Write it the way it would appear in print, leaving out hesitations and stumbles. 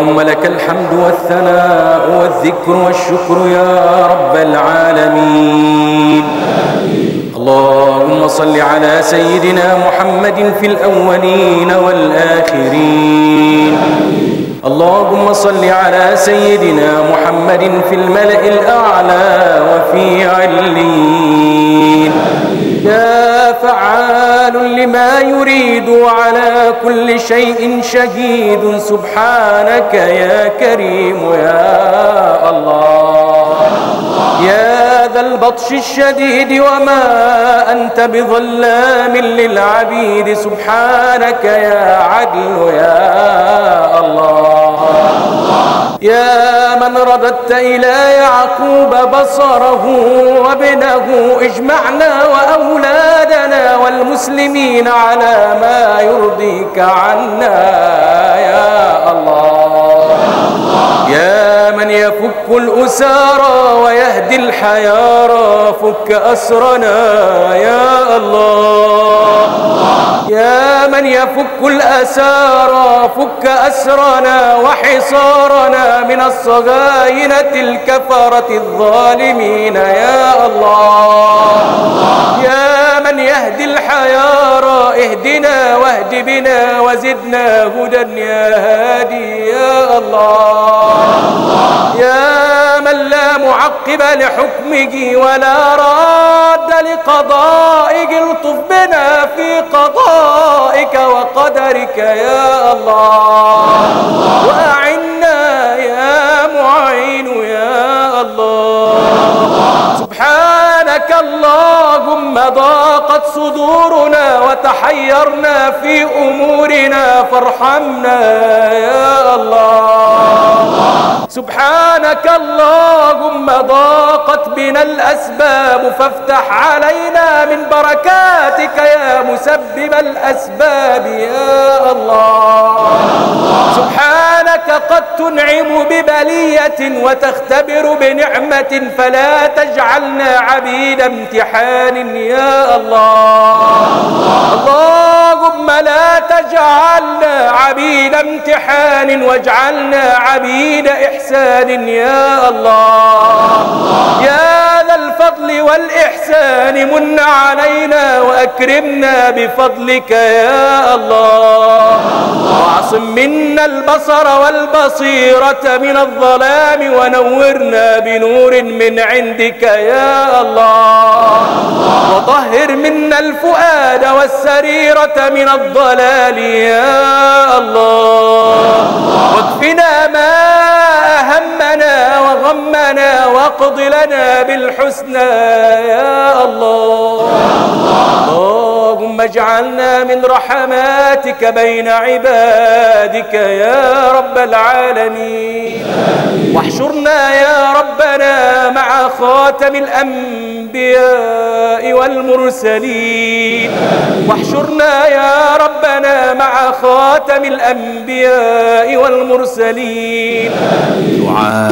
اللهم لك الحمد والثناء والذكر والشكر يا رب العالمين. اللهم صل على سيدنا محمد في الأولين والآخرين. اللهم صل على سيدنا محمد في الملأ الأعلى وفي عليين. يا فعال لما يريد وعلى كل شيء شهيد، سبحانك يا كريم يا الله. يا ذا البطش الشديد وما أنت بظلام للعبيد، سبحانك يا عدل يا الله. يا من رددت إلى يعقوب بصره وابنه، اجمعنا وأولادنا والمسلمين على ما يرضيك عنا يا الله. يا من يفك الأسارى ويهدي الحيارى، فك أسرنا يا الله. يا من يفك الأسارى فك أسرنا وحصارنا من الصهاينة الكفرة الظالمين يا الله. يا من يهدي الحيارى اهدنا واهد بنا وزدنا هدى يا هادي يا الله. يا من لا معقب لحكمه ولا راد لقضائك، الطف بنا في قضائك وقدرك يا الله. وأعنا يا معين يا الله. سبحانك اللهم ضاقت صدورنا وتحيرنا في أمورنا، فارحمنا يا الله. سبحانك اللهم ضاقت بنا الأسباب، فافتح علينا من بركاتك يا مسبب الأسباب يا الله. سبحانك قد تنعم ببلية وتختبر بنعمة، فلا تجعلنا عبيد امتحان يا الله. اللهم لا تجعلنا عبيد امتحان واجعلنا عبيد إحسان يا الله. يا ذا الفضل والإحسان من علينا وأكرمنا بفضلك يا الله. واعصم منا البصر والبصيرة من الظلام ونورنا بنور من عندك يا الله. وطهر منا الفؤاد والسريرة من الضلال يا الله. واكفنا ما أهمنا وغمنا واقض لنا بالحسنى يا الله. اللهم اجعلنا من رحماتك بين عبادك يا رب العالمين. واحشرنا يا ربنا مع خاتم الأنبياء والمرسلين. واحشرنا يا ربنا مع خاتم الأنبياء والمرسلين.